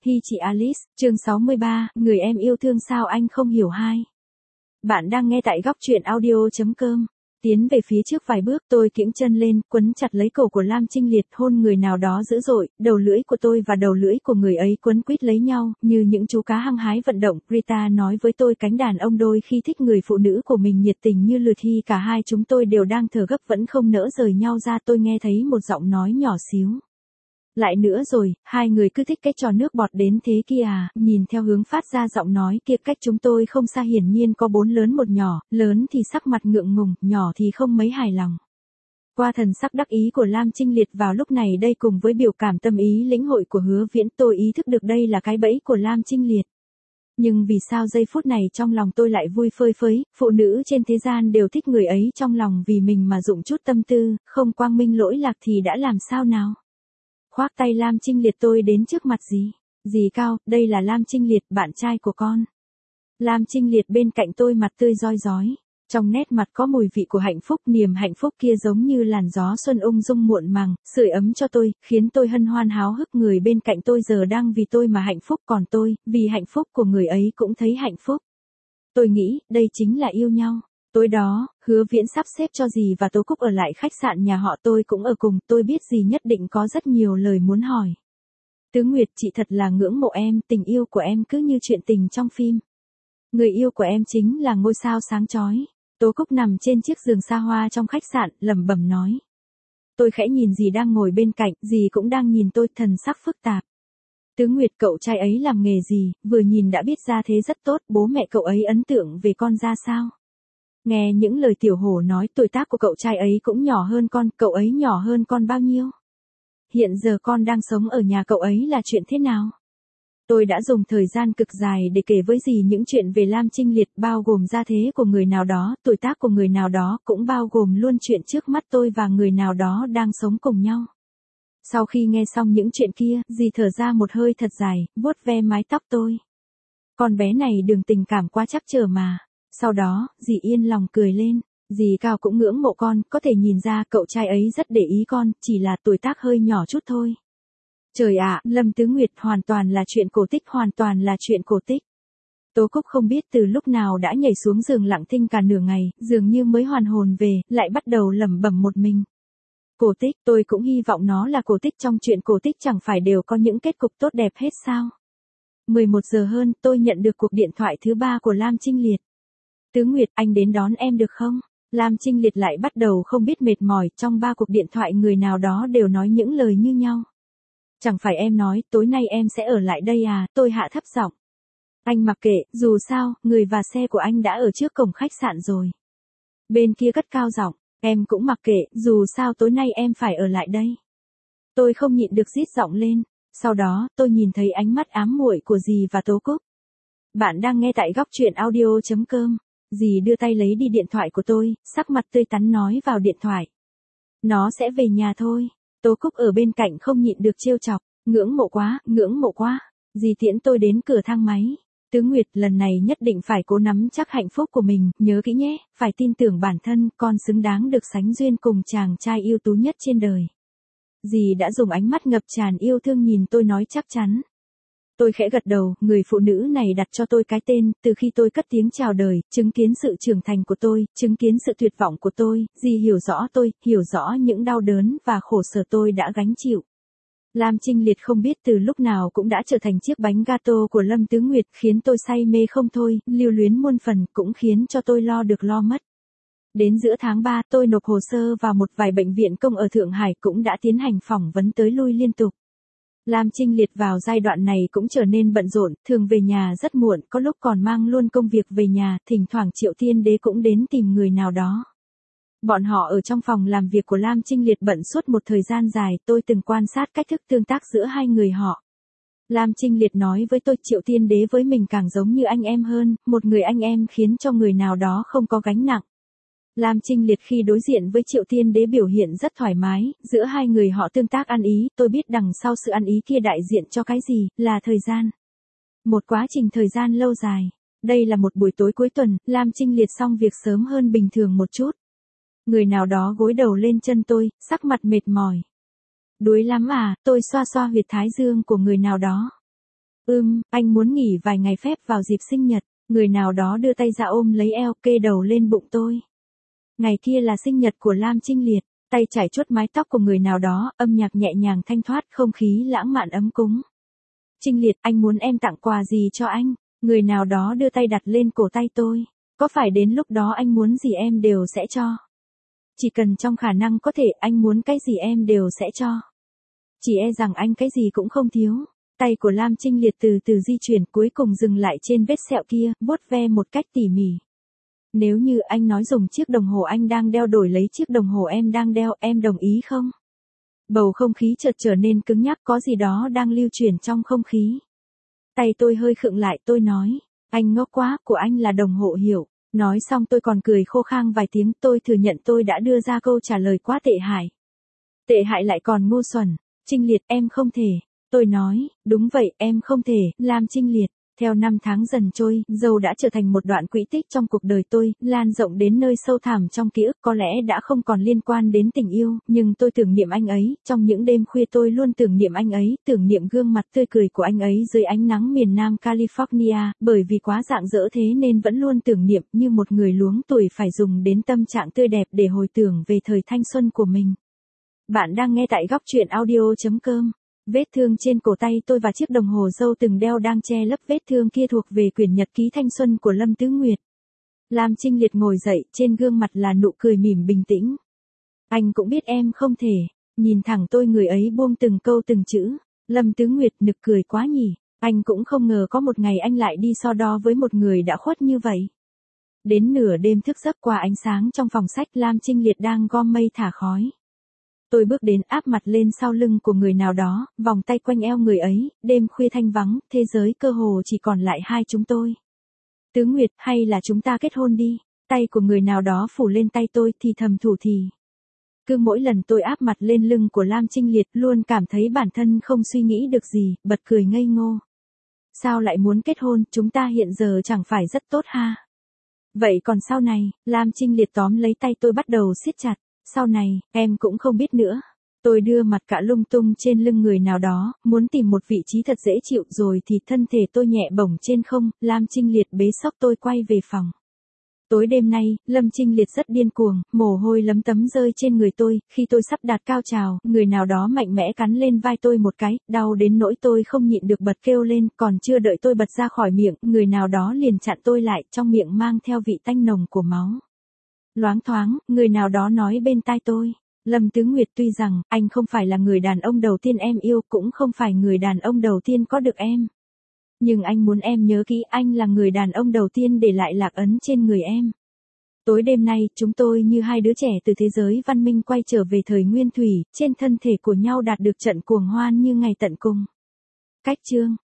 Hi chị Alice, chương 63, người em yêu thương sao anh không hiểu hai. Bạn đang nghe tại góc truyện audio.com. Tiến về phía trước vài bước, tôi kiễng chân lên, quấn chặt lấy cổ của Lam Trinh Liệt, hôn người nào đó dữ dội, đầu lưỡi của tôi và đầu lưỡi của người ấy quấn quýt lấy nhau, như những chú cá hăng hái vận động. Rita nói với tôi cánh đàn ông đôi khi thích người phụ nữ của mình nhiệt tình như lượt thi, cả hai chúng tôi đều đang thở gấp vẫn không nỡ rời nhau ra. Tôi nghe thấy một giọng nói nhỏ xíu. Lại nữa rồi, hai người cứ thích cái trò nước bọt đến thế kia à, nhìn theo hướng phát ra giọng nói kia cách chúng tôi không xa hiển nhiên có 4 lớn một nhỏ, lớn thì sắc mặt ngượng ngùng, nhỏ thì không mấy hài lòng. Qua thần sắc đắc ý của Lam Trinh Liệt vào lúc này đây cùng với biểu cảm tâm ý lĩnh hội của Hứa Viễn, tôi ý thức được đây là cái bẫy của Lam Trinh Liệt. Nhưng vì sao giây phút này trong lòng tôi lại vui phơi phới, phụ nữ trên thế gian đều thích người ấy trong lòng vì mình mà dụng chút tâm tư, không quang minh lỗi lạc thì đã làm sao nào. Khoác tay Lam Trinh Liệt tôi đến trước mặt dì. Dì Cao, đây là Lam Trinh Liệt, bạn trai của con. Lam Trinh Liệt bên cạnh tôi mặt tươi rói rói. Trong nét mặt có mùi vị của hạnh phúc, niềm hạnh phúc kia giống như làn gió xuân ung dung muộn màng, sưởi ấm cho tôi, khiến tôi hân hoan háo hức. Người bên cạnh tôi giờ đang vì tôi mà hạnh phúc, còn tôi, vì hạnh phúc của người ấy cũng thấy hạnh phúc. Tôi nghĩ, đây chính là yêu nhau. Tối đó, Hứa Viễn sắp xếp cho dì và Tố Cúc ở lại khách sạn nhà họ, tôi cũng ở cùng, tôi biết dì nhất định có rất nhiều lời muốn hỏi. Tứ Nguyệt, chị thật là ngưỡng mộ em, tình yêu của em cứ như chuyện tình trong phim. Người yêu của em chính là ngôi sao sáng chói. Tố Cúc nằm trên chiếc giường xa hoa trong khách sạn, lẩm bẩm nói. Tôi khẽ nhìn dì đang ngồi bên cạnh, dì cũng đang nhìn tôi, thần sắc phức tạp. Tứ Nguyệt, cậu trai ấy làm nghề gì, vừa nhìn đã biết ra thế rất tốt, bố mẹ cậu ấy ấn tượng về con ra sao? Nghe những lời Tiểu Hổ nói, tuổi tác của cậu trai ấy cũng nhỏ hơn con, cậu ấy nhỏ hơn con bao nhiêu? Hiện giờ con đang sống ở nhà cậu ấy là chuyện thế nào? Tôi đã dùng thời gian cực dài để kể với dì những chuyện về Lam Trinh Liệt, bao gồm gia thế của người nào đó, tuổi tác của người nào đó, cũng bao gồm luôn chuyện trước mắt tôi và người nào đó đang sống cùng nhau. Sau khi nghe xong những chuyện kia, dì thở ra một hơi thật dài, vuốt ve mái tóc tôi. Con bé này đường tình cảm quá chắc trở mà. Sau đó, dì yên lòng cười lên. Dì Cao cũng ngưỡng mộ con, có thể nhìn ra cậu trai ấy rất để ý con, chỉ là tuổi tác hơi nhỏ chút thôi. Trời ạ, Lâm Tứ Nguyệt, hoàn toàn là chuyện cổ tích, hoàn toàn là chuyện cổ tích. Tố Cúc không biết từ lúc nào đã nhảy xuống giường lặng thinh cả nửa ngày, dường như mới hoàn hồn về, lại bắt đầu lẩm bẩm một mình. Cổ tích, tôi cũng hy vọng nó là cổ tích, trong chuyện cổ tích chẳng phải đều có những kết cục tốt đẹp hết sao? 11 giờ hơn, tôi nhận được cuộc điện thoại thứ 3 của Lam Trinh Liệt. Tứ Nguyệt, anh đến đón em được không? Lam Trinh Liệt lại bắt đầu không biết mệt mỏi, trong 3 cuộc điện thoại người nào đó đều nói những lời như nhau. Chẳng phải em nói, tối nay em sẽ ở lại đây à, tôi hạ thấp giọng. Anh mặc kệ, dù sao, người và xe của anh đã ở trước cổng khách sạn rồi. Bên kia cất cao giọng, em cũng mặc kệ, dù sao tối nay em phải ở lại đây. Tôi không nhịn được rít giọng lên, sau đó, tôi nhìn thấy ánh mắt ám muội của dì và Tố Cúc. Bạn đang nghe tại góc truyện audio.com. Dì đưa tay lấy đi điện thoại của tôi, sắc mặt tươi tắn nói vào điện thoại. Nó sẽ về nhà thôi. Tố Cúc ở bên cạnh không nhịn được trêu chọc. Ngưỡng mộ quá, ngưỡng mộ quá. Dì tiễn tôi đến cửa thang máy. Tứ Nguyệt, lần này nhất định phải cố nắm chắc hạnh phúc của mình, nhớ kỹ nhé, phải tin tưởng bản thân, con xứng đáng được sánh duyên cùng chàng trai ưu tú nhất trên đời. Dì đã dùng ánh mắt ngập tràn yêu thương nhìn tôi nói chắc chắn. Tôi khẽ gật đầu, người phụ nữ này đặt cho tôi cái tên, từ khi tôi cất tiếng chào đời, chứng kiến sự trưởng thành của tôi, chứng kiến sự tuyệt vọng của tôi, dì hiểu rõ tôi, hiểu rõ những đau đớn và khổ sở tôi đã gánh chịu. Lam Trinh Liệt không biết từ lúc nào cũng đã trở thành chiếc bánh gato của Lâm Tứ Nguyệt, khiến tôi say mê không thôi, lưu luyến muôn phần, cũng khiến cho tôi lo được lo mất. Đến giữa tháng 3, tôi nộp hồ sơ vào một vài bệnh viện công ở Thượng Hải, cũng đã tiến hành phỏng vấn tới lui liên tục. Lam Trinh Liệt vào giai đoạn này cũng trở nên bận rộn, thường về nhà rất muộn, có lúc còn mang luôn công việc về nhà, thỉnh thoảng Triệu Thiên Đế cũng đến tìm người nào đó. Bọn họ ở trong phòng làm việc của Lam Trinh Liệt bận suốt một thời gian dài, tôi từng quan sát cách thức tương tác giữa hai người họ. Lam Trinh Liệt nói với tôi, Triệu Thiên Đế với mình càng giống như anh em hơn, một người anh em khiến cho người nào đó không có gánh nặng. Lam Trinh Liệt khi đối diện với Triệu Thiên Đế biểu hiện rất thoải mái, giữa hai người họ tương tác ăn ý, tôi biết đằng sau sự ăn ý kia đại diện cho cái gì, là thời gian. Một quá trình thời gian lâu dài. Đây là một buổi tối cuối tuần, Lam Trinh Liệt xong việc sớm hơn bình thường một chút. Người nào đó gối đầu lên chân tôi, sắc mặt mệt mỏi. Đuối lắm à, tôi xoa xoa huyệt thái dương của người nào đó. Anh muốn nghỉ vài ngày phép vào dịp sinh nhật. Người nào đó đưa tay ra ôm lấy eo, kê đầu lên bụng tôi. Ngày kia là sinh nhật của Lam Trinh Liệt, tay chải chuốt mái tóc của người nào đó, âm nhạc nhẹ nhàng thanh thoát, không khí lãng mạn ấm cúng. Trinh Liệt, anh muốn em tặng quà gì cho anh? Người nào đó đưa tay đặt lên cổ tay tôi. Có phải đến lúc đó anh muốn gì em đều sẽ cho? Chỉ cần trong khả năng có thể, anh muốn cái gì em đều sẽ cho. Chỉ e rằng anh cái gì cũng không thiếu. Tay của Lam Trinh Liệt từ từ di chuyển, cuối cùng dừng lại trên vết sẹo kia, vuốt ve một cách tỉ mỉ. Nếu như anh nói dùng chiếc đồng hồ anh đang đeo đổi lấy chiếc đồng hồ em đang đeo, em đồng ý không? Bầu không khí chợt trở nên cứng nhắc, có gì đó đang lưu chuyển trong không khí. Tay tôi hơi khựng lại, tôi nói, anh ngốc quá, của anh là đồng hồ hiệu. Nói xong tôi còn cười khô khang vài tiếng, tôi thừa nhận tôi đã đưa ra câu trả lời quá tệ hại. Tệ hại lại còn ngu xuẩn. Trinh Liệt, em không thể. Tôi nói, đúng vậy, em không thể, Lam Trinh Liệt. Theo năm tháng dần trôi, dâu đã trở thành một đoạn quỹ tích trong cuộc đời tôi, lan rộng đến nơi sâu thẳm trong ký ức, có lẽ đã không còn liên quan đến tình yêu, nhưng tôi tưởng niệm anh ấy, trong những đêm khuya tôi luôn tưởng niệm anh ấy, tưởng niệm gương mặt tươi cười của anh ấy dưới ánh nắng miền Nam California, bởi vì quá rạng rỡ thế nên vẫn luôn tưởng niệm, như một người luống tuổi phải dùng đến tâm trạng tươi đẹp để hồi tưởng về thời thanh xuân của mình. Bạn đang nghe tại góc truyện audio.com. Vết thương trên cổ tay tôi và chiếc đồng hồ dâu từng đeo đang che lấp vết thương kia thuộc về quyển nhật ký thanh xuân của Lâm Tứ Nguyệt. Lam Trinh Liệt ngồi dậy, trên gương mặt là nụ cười mỉm bình tĩnh. Anh cũng biết em không thể. Nhìn thẳng tôi, người ấy buông từng câu từng chữ. Lâm Tứ Nguyệt, nực cười quá nhỉ. Anh cũng không ngờ có một ngày anh lại đi so đo với một người đã khuất như vậy. Đến nửa đêm thức giấc, qua ánh sáng trong phòng sách, Lam Trinh Liệt đang gom mây thả khói. Tôi bước đến, áp mặt lên sau lưng của người nào đó, vòng tay quanh eo người ấy, đêm khuya thanh vắng, thế giới cơ hồ chỉ còn lại hai chúng tôi. Tứ Nguyệt, hay là chúng ta kết hôn đi? Tay của người nào đó phủ lên tay tôi, thì thầm thủ thì. Cứ mỗi lần tôi áp mặt lên lưng của Lam Trinh Liệt, luôn cảm thấy bản thân không suy nghĩ được gì, bật cười ngây ngô. Sao lại muốn kết hôn, chúng ta hiện giờ chẳng phải rất tốt ha? Vậy còn sau này? Lam Trinh Liệt tóm lấy tay tôi bắt đầu siết chặt. Sau này, em cũng không biết nữa. Tôi đưa mặt cả lung tung trên lưng người nào đó, muốn tìm một vị trí thật dễ chịu, rồi thì thân thể tôi nhẹ bổng trên không, Lam Trinh Liệt bế xốc tôi quay về phòng. Tối đêm nay, Lâm Trinh Liệt rất điên cuồng, mồ hôi lấm tấm rơi trên người tôi, khi tôi sắp đạt cao trào, người nào đó mạnh mẽ cắn lên vai tôi một cái, đau đến nỗi tôi không nhịn được bật kêu lên, còn chưa đợi tôi bật ra khỏi miệng, người nào đó liền chặn tôi lại, trong miệng mang theo vị tanh nồng của máu. Loáng thoáng, người nào đó nói bên tai tôi, Lâm Tứ Nguyệt, tuy rằng anh không phải là người đàn ông đầu tiên em yêu, cũng không phải người đàn ông đầu tiên có được em. Nhưng anh muốn em nhớ kỹ, anh là người đàn ông đầu tiên để lại lạc ấn trên người em. Tối đêm nay, chúng tôi như hai đứa trẻ từ thế giới văn minh quay trở về thời nguyên thủy, trên thân thể của nhau đạt được trận cuồng hoan như ngày tận cùng. Cách chương